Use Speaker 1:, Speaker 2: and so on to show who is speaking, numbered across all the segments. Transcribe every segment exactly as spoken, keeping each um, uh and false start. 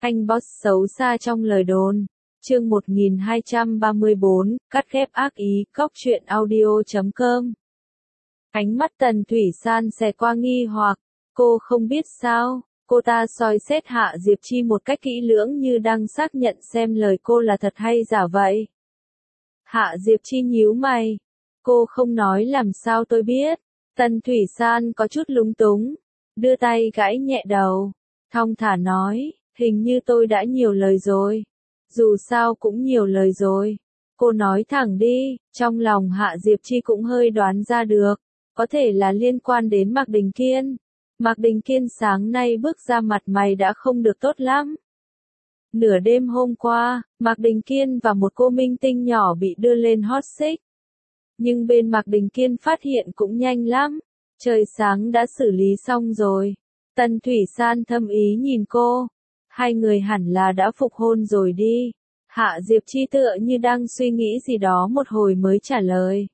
Speaker 1: Anh boss xấu xa trong lời đồn. Chương một nghìn hai trăm ba mươi bốn, cắt ghép ác ý, cóc truyện audio chấm com. Ánh mắt Tần Thủy San xẹt qua nghi hoặc, cô không biết sao, cô ta soi xét Hạ Diệp Chi một cách kỹ lưỡng như đang xác nhận xem lời cô là thật hay giả vậy. Hạ Diệp Chi nhíu mày, cô không nói làm sao tôi biết. Tần Thủy San có chút lúng túng, đưa tay gãi nhẹ đầu, thong thả nói, hình như tôi đã nhiều lời rồi. Dù sao cũng nhiều lời rồi. Cô nói thẳng đi, trong lòng Hạ Diệp Chi cũng hơi đoán ra được, có thể là liên quan đến Mạc Đình Kiên. Mạc Đình Kiên sáng nay bước ra mặt mày đã không được tốt lắm. Nửa đêm hôm qua, Mạc Đình Kiên và một cô minh tinh nhỏ bị đưa lên hot seat. Nhưng bên Mạc Đình Kiên phát hiện cũng nhanh lắm, trời sáng đã xử lý xong rồi. Tần Thủy San thâm ý nhìn cô, hai người hẳn là đã phục hôn rồi đi. Hạ Diệp Chi tựa như đang suy nghĩ gì đó một hồi mới trả lời.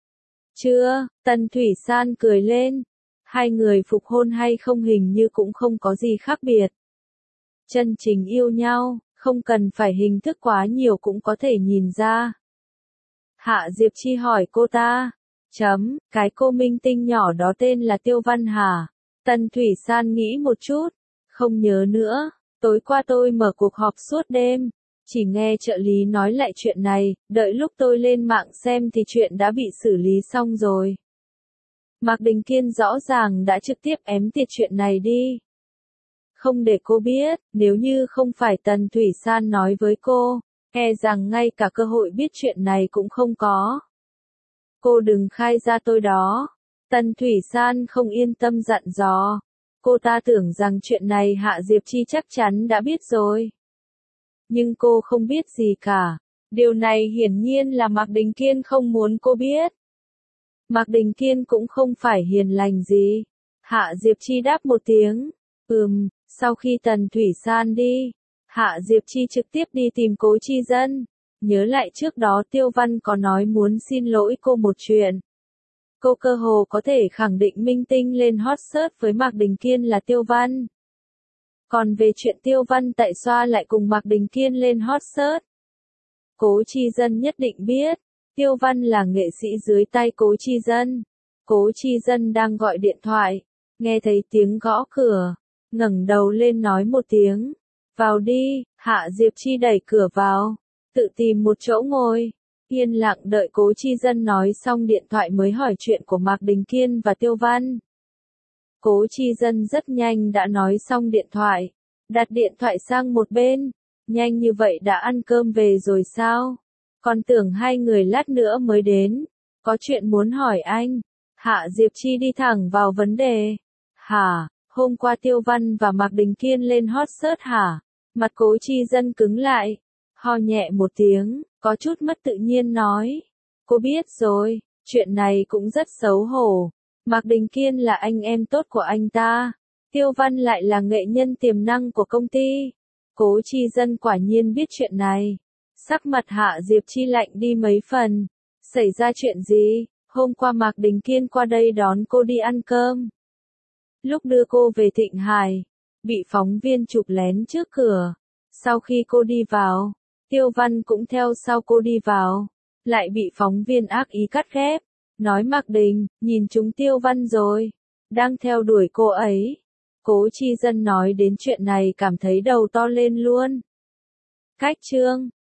Speaker 1: Chưa, Tần Thủy San cười lên, hai người phục hôn hay không hình như cũng không có gì khác biệt. Chân chính yêu nhau, không cần phải hình thức quá nhiều cũng có thể nhìn ra. Hạ Diệp Chi hỏi cô ta, chấm, cái cô minh tinh nhỏ đó tên là Tiêu Văn hả? Tần Thủy San nghĩ một chút, không nhớ nữa, tối qua tôi mở cuộc họp suốt đêm, chỉ nghe trợ lý nói lại chuyện này, đợi lúc tôi lên mạng xem thì chuyện đã bị xử lý xong rồi. Mạc Đình Kiên rõ ràng đã trực tiếp ém tiệt chuyện này đi. Không để cô biết, nếu như không phải Tần Thủy San nói với cô, e rằng ngay cả cơ hội biết chuyện này cũng không có. Cô đừng khai ra tôi đó. Tần Thủy San không yên tâm dặn dò. Cô ta tưởng rằng chuyện này Hạ Diệp Chi chắc chắn đã biết rồi. Nhưng cô không biết gì cả. Điều này hiển nhiên là Mạc Đình Kiên không muốn cô biết. Mạc Đình Kiên cũng không phải hiền lành gì. Hạ Diệp Chi đáp một tiếng. Ừm, sau khi Tần Thủy San đi, Hạ Diệp Chi trực tiếp đi tìm Cố Chi Dân. Nhớ lại trước đó Tiêu Văn có nói muốn xin lỗi cô một chuyện. Cô cơ hồ có thể khẳng định minh tinh lên hot search với Mạc Đình Kiên là Tiêu Văn. Còn về chuyện Tiêu Văn tại sao lại cùng Mạc Đình Kiên lên hot search, Cố Chi Dân nhất định biết. Tiêu Văn là nghệ sĩ dưới tay Cố Chi Dân. Cố Chi Dân đang gọi điện thoại, nghe thấy tiếng gõ cửa, ngẩng đầu lên nói một tiếng, vào đi. Hạ Diệp Chi đẩy cửa vào, tự tìm một chỗ ngồi, yên lặng đợi Cố Chi Dân nói xong điện thoại mới hỏi chuyện của Mạc Đình Kiên và Tiêu Văn. Cố Chi Dân rất nhanh đã nói xong điện thoại, đặt điện thoại sang một bên. Nhanh như vậy đã ăn cơm về rồi sao? Còn tưởng hai người lát nữa mới đến. Có chuyện muốn hỏi anh. Hạ Diệp Chi đi thẳng vào vấn đề. Hả, hôm qua Tiêu Văn và Mạc Đình Kiên lên hot search hả? Mặt Cố Chi Dân cứng lại, ho nhẹ một tiếng, có chút mất tự nhiên nói. Cô biết rồi, chuyện này cũng rất xấu hổ. Mạc Đình Kiên là anh em tốt của anh ta. Tiêu Văn lại là nghệ nhân tiềm năng của công ty. Cố Chi Dân quả nhiên biết chuyện này. Sắc mặt Hạ Diệp Chi lạnh đi mấy phần. Xảy ra chuyện gì? Hôm qua Mạc Đình Kiên qua đây đón cô đi ăn cơm. Lúc đưa cô về Thịnh Hải, bị phóng viên chụp lén trước cửa. Sau khi cô đi vào, Tiêu Văn cũng theo sau cô đi vào. Lại bị phóng viên ác ý cắt ghép. Nói Mạc Đình, nhìn chúng Tiêu Văn rồi. Đang theo đuổi cô ấy. Cố Chi Dân nói đến chuyện này cảm thấy đầu to lên luôn. Cách chương